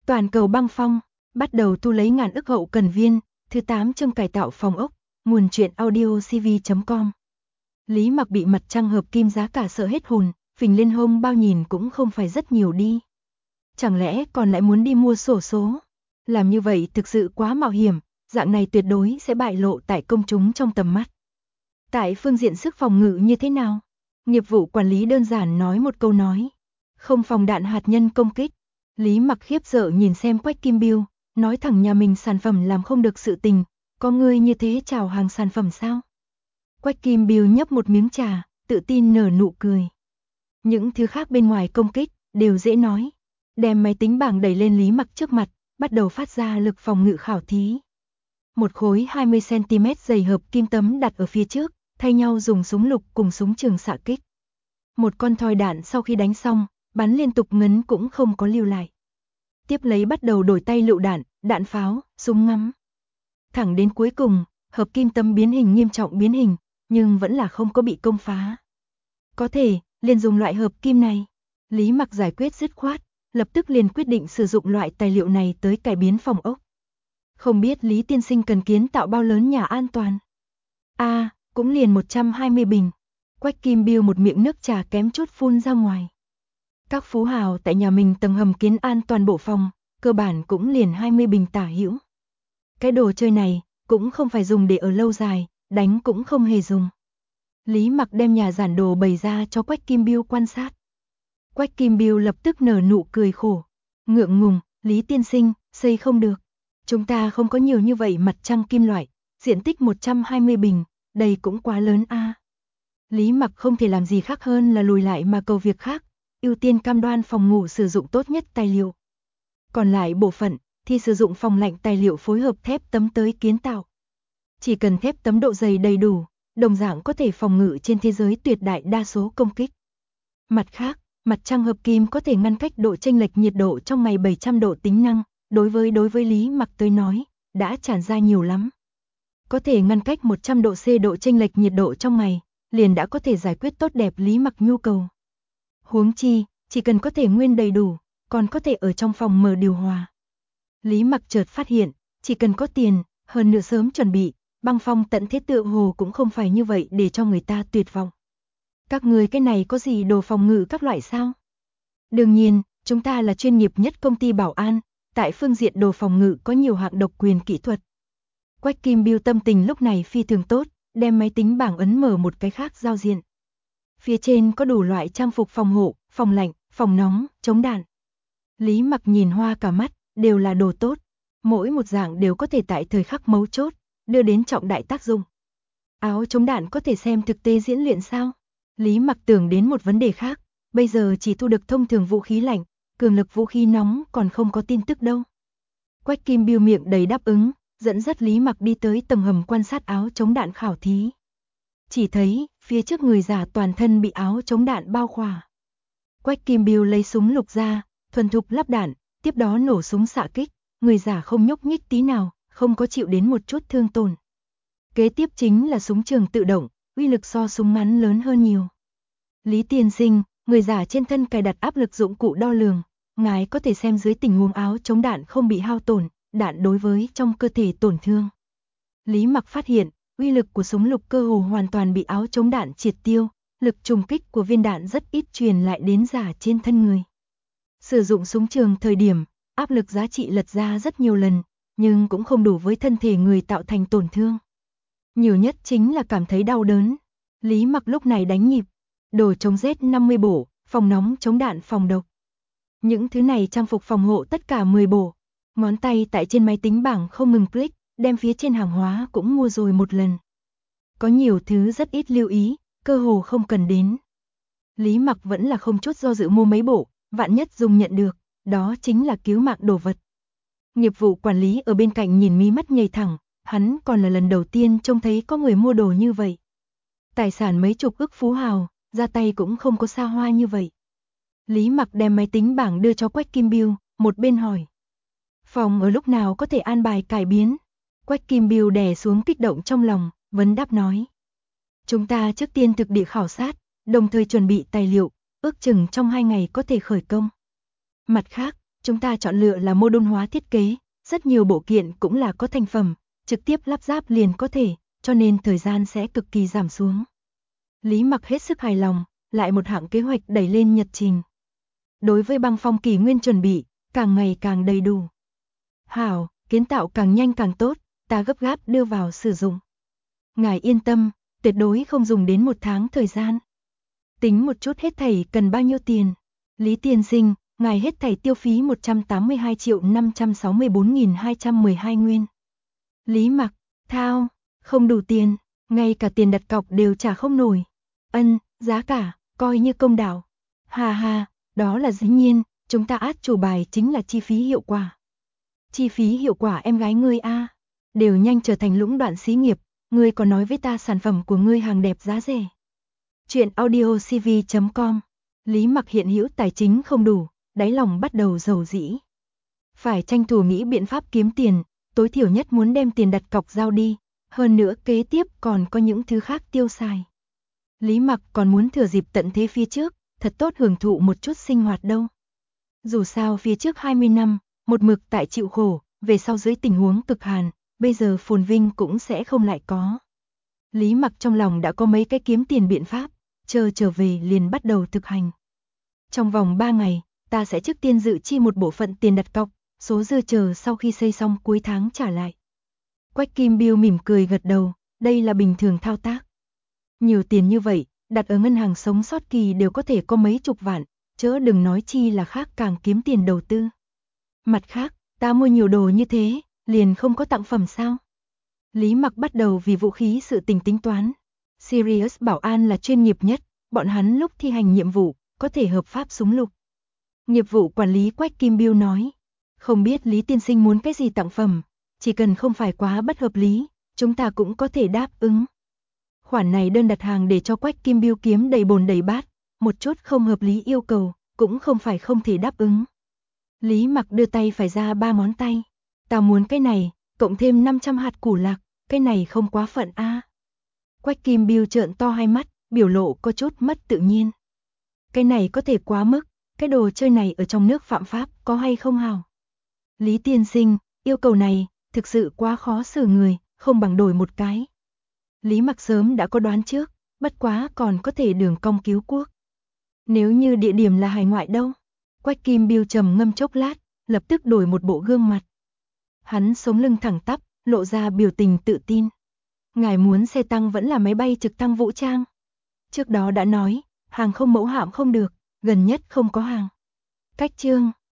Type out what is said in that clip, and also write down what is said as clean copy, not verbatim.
Toàn cầu băng phong, bắt đầu thu lấy ngàn ức hậu cần viên, thứ 8 chương cải tạo phòng ốc, nguồn truyện audio cv.com. Lý Mặc bị mặt trăng hợp kim giá cả sợ hết hồn, phình lên hông bao nhìn cũng không phải rất nhiều đi. Chẳng lẽ còn lại muốn đi mua xổ số? Làm như vậy thực sự quá mạo hiểm, dạng này tuyệt đối sẽ bại lộ tại công chúng trong tầm mắt. Tại phương diện sức phòng ngự như thế nào? Nghiệp vụ quản lý đơn giản nói một câu nói. Không phòng đạn hạt nhân công kích. Lý Mặc khiếp sợ nhìn xem Quách Kim Biêu, nói thẳng nhà mình sản phẩm làm không được sự tình, có người như thế chào hàng sản phẩm sao? Quách Kim Biêu nhấp một miếng trà, tự tin nở nụ cười. Những thứ khác bên ngoài công kích, đều dễ nói. Đem máy tính bảng đẩy lên Lý Mặc trước mặt, bắt đầu phát ra lực phòng ngự khảo thí. Một khối 20cm dày hợp kim tấm đặt ở phía trước, thay nhau dùng súng lục cùng súng trường xạ kích. Một con thoi đạn sau khi đánh xong, bắn liên tục ngấn cũng không có lưu lại. Tiếp lấy bắt đầu đổi tay lựu đạn, đạn pháo, súng ngắm. Thẳng đến cuối cùng, hợp kim tấm biến hình nghiêm trọng biến hình, nhưng vẫn là không có bị công phá. Có thể, liền dùng loại hợp kim này. Lý Mặc giải quyết dứt khoát, lập tức liền quyết định sử dụng loại tài liệu này tới cải biến phòng ốc. Không biết Lý tiên sinh cần kiến tạo bao lớn nhà an toàn? Cũng liền 120 bình. Quách Kim Biêu một miệng nước trà kém chút phun ra ngoài. Các phú hào tại nhà mình tầng hầm kiến an toàn bộ phòng, cơ bản cũng liền 20 bình tả hữu. Cái đồ chơi này, cũng không phải dùng để ở lâu dài, đánh cũng không hề dùng. Lý Mặc đem nhà giản đồ bày ra cho Quách Kim Biêu quan sát. Quách Kim Biêu lập tức nở nụ cười khổ. Ngượng ngùng, Lý tiên sinh, xây không được. Chúng ta không có nhiều như vậy mặt trăng kim loại, diện tích 120 bình, đây cũng quá lớn a. Lý Mặc không thể làm gì khác hơn là lùi lại mà cầu việc khác, ưu tiên cam đoan phòng ngủ sử dụng tốt nhất tài liệu. Còn lại bộ phận thì sử dụng phòng lạnh tài liệu phối hợp thép tấm tới kiến tạo. Chỉ cần thép tấm độ dày đầy đủ, đồng dạng có thể phòng ngự trên thế giới tuyệt đại đa số công kích. Mặt khác, mặt trăng hợp kim có thể ngăn cách độ chênh lệch nhiệt độ trong ngày 700 độ tính năng, đối với Lý Mặc tới nói, đã tràn ra nhiều lắm. Có thể ngăn cách 100 độ C độ chênh lệch nhiệt độ trong ngày, liền đã có thể giải quyết tốt đẹp Lý Mặc nhu cầu. Huống chi, chỉ cần có thể nguyên đầy đủ, còn có thể ở trong phòng mở điều hòa. Lý Mặc chợt phát hiện, chỉ cần có tiền, hơn nữa sớm chuẩn bị, băng phong tận thế tựa hồ cũng không phải như vậy để cho người ta tuyệt vọng. Các người cái này có gì đồ phòng ngự các loại sao? Đương nhiên, chúng ta là chuyên nghiệp nhất công ty bảo an, tại phương diện đồ phòng ngự có nhiều hạng độc quyền kỹ thuật. Quách Kim Biêu tâm tình lúc này phi thường tốt, đem máy tính bảng ấn mở một cái khác giao diện. Phía trên có đủ loại trang phục phòng hộ, phòng lạnh, phòng nóng, chống đạn. Lý Mặc nhìn hoa cả mắt, đều là đồ tốt. Mỗi một dạng đều có thể tại thời khắc mấu chốt, đưa đến trọng đại tác dụng. Áo chống đạn có thể xem thực tế diễn luyện sao? Lý Mặc tưởng đến một vấn đề khác, bây giờ chỉ thu được thông thường vũ khí lạnh, cường lực vũ khí nóng còn không có tin tức đâu. Quách Kim Biêu miệng đầy đáp ứng, dẫn dắt Lý Mặc đi tới tầng hầm quan sát áo chống đạn khảo thí. Chỉ thấy, phía trước người giả toàn thân bị áo chống đạn bao khỏa. Quách Kim Biêu lấy súng lục ra, thuần thục lắp đạn, tiếp đó nổ súng xạ kích, người giả không nhúc nhích tí nào, không có chịu đến một chút thương tổn. Kế tiếp chính là súng trường tự động, uy lực so súng ngắn lớn hơn nhiều. Lý tiên sinh, người giả trên thân cài đặt áp lực dụng cụ đo lường, ngài có thể xem dưới tình huống áo chống đạn không bị hao tổn, đạn đối với trong cơ thể tổn thương. Lý Mặc phát hiện, uy lực của súng lục cơ hồ hoàn toàn bị áo chống đạn triệt tiêu, lực trùng kích của viên đạn rất ít truyền lại đến giả trên thân người. Sử dụng súng trường thời điểm, áp lực giá trị lật ra rất nhiều lần, nhưng cũng không đủ với thân thể người tạo thành tổn thương. Nhiều nhất chính là cảm thấy đau đớn. Lý Mặc lúc này đánh nhịp, đồ chống rét 50 bộ, phòng nóng chống đạn phòng độc. Những thứ này trang phục phòng hộ tất cả 10 bộ. Ngón tay tại trên máy tính bảng không ngừng click, đem phía trên hàng hóa cũng mua rồi một lần. Có nhiều thứ rất ít lưu ý, cơ hồ không cần đến. Lý Mặc vẫn là không chút do dự mua mấy bộ, vạn nhất dùng nhận được, đó chính là cứu mạng đồ vật. Nghiệp vụ quản lý ở bên cạnh nhìn mí mắt nhảy thẳng, hắn còn là lần đầu tiên trông thấy có người mua đồ như vậy. Tài sản mấy chục ức phú hào, ra tay cũng không có xa hoa như vậy. Lý Mặc đem máy tính bảng đưa cho Quách Kim Biêu, một bên hỏi. Phòng ở lúc nào có thể an bài cải biến? Quách Kim Biêu đè xuống kích động trong lòng, vấn đáp nói. Chúng ta trước tiên thực địa khảo sát, đồng thời chuẩn bị tài liệu, ước chừng trong 2 ngày có thể khởi công. Mặt khác, Chúng ta chọn lựa là mô đun hóa thiết kế, rất nhiều bộ kiện cũng là có thành phẩm, trực tiếp lắp ráp liền có thể, cho nên thời gian sẽ cực kỳ giảm xuống. Lý Mặc hết sức hài lòng, lại một hạng kế hoạch đẩy lên nhật trình. Đối với băng phong kỷ nguyên chuẩn bị, càng ngày càng đầy đủ. Hảo, kiến tạo càng nhanh càng tốt, ta gấp gáp đưa vào sử dụng. Ngài yên tâm, tuyệt đối không dùng đến 1 tháng thời gian. Tính một chút hết thảy cần bao nhiêu tiền? Lý tiên sinh, ngài hết thảy tiêu phí 182.564.212 nguyên. Lý Mặc, thao, không đủ tiền, ngay cả tiền đặt cọc đều trả không nổi. Giá cả, coi như công đạo. Hà hà, đó là dĩ nhiên, chúng ta át chủ bài chính là chi phí hiệu quả. Chi phí hiệu quả em gái ngươi a, đều nhanh trở thành lũng đoạn xí nghiệp, ngươi có nói với ta sản phẩm của ngươi hàng đẹp giá rẻ. Chuyện audiocv.com. Lý Mặc hiện hữu tài chính không đủ, đáy lòng bắt đầu rầu rĩ. Phải tranh thủ nghĩ biện pháp kiếm tiền, tối thiểu nhất muốn đem tiền đặt cọc giao đi, hơn nữa kế tiếp còn có những thứ khác tiêu xài. Lý Mặc còn muốn thừa dịp tận thế phía trước, thật tốt hưởng thụ một chút sinh hoạt đâu. Dù sao phía trước 20 năm, một mực tại chịu khổ, về sau dưới tình huống cực hàn, bây giờ phồn vinh cũng sẽ không lại có. Lý Mặc trong lòng đã có mấy cái kiếm tiền biện pháp, chờ trở về liền bắt đầu thực hành. Trong vòng 3 ngày, ta sẽ trước tiên dự chi một bộ phận tiền đặt cọc, số dư chờ sau khi xây xong cuối tháng trả lại. Quách Kim Biêu mỉm cười gật đầu, đây là bình thường thao tác. Nhiều tiền như vậy, đặt ở ngân hàng sống sót kỳ đều có thể có mấy chục vạn, chớ đừng nói chi là khác càng kiếm tiền đầu tư. Mặt khác, ta mua nhiều đồ như thế, liền không có tặng phẩm sao? Lý Mặc bắt đầu vì vũ khí sự tình tính toán. Sirius Bảo an là chuyên nghiệp nhất, bọn hắn lúc thi hành nhiệm vụ, có thể hợp pháp súng lục. Nghiệp vụ quản lý Quách Kim Biêu nói, không biết Lý tiên sinh muốn cái gì tặng phẩm, chỉ cần không phải quá bất hợp lý, chúng ta cũng có thể đáp ứng. Khoản này đơn đặt hàng để cho Quách Kim Biêu kiếm đầy bồn đầy bát, một chút không hợp lý yêu cầu, cũng không phải không thể đáp ứng. Lý Mặc đưa tay phải ra 3 ngón tay, ta muốn cái này, cộng thêm 500 hạt củ lạc, cái này không quá phận a. Quách Kim Biêu trợn to hai mắt, biểu lộ có chút mất tự nhiên. Cái này có thể quá mức, cái đồ chơi này ở trong nước phạm pháp có hay không hào? Lý tiên sinh, yêu cầu này, thực sự quá khó xử người, không bằng đổi một cái. Lý Mặc sớm đã có đoán trước, bất quá còn có thể đường cong cứu quốc. Nếu như địa điểm là hải ngoại đâu? Quách Kim Biêu trầm ngâm chốc lát, lập tức đổi một bộ gương mặt. Hắn sống lưng thẳng tắp, lộ ra biểu tình tự tin. Ngài muốn xe tăng vẫn là máy bay trực thăng vũ trang? Trước đó đã nói, hàng không mẫu hạm không được, gần nhất không có hàng. Cách chương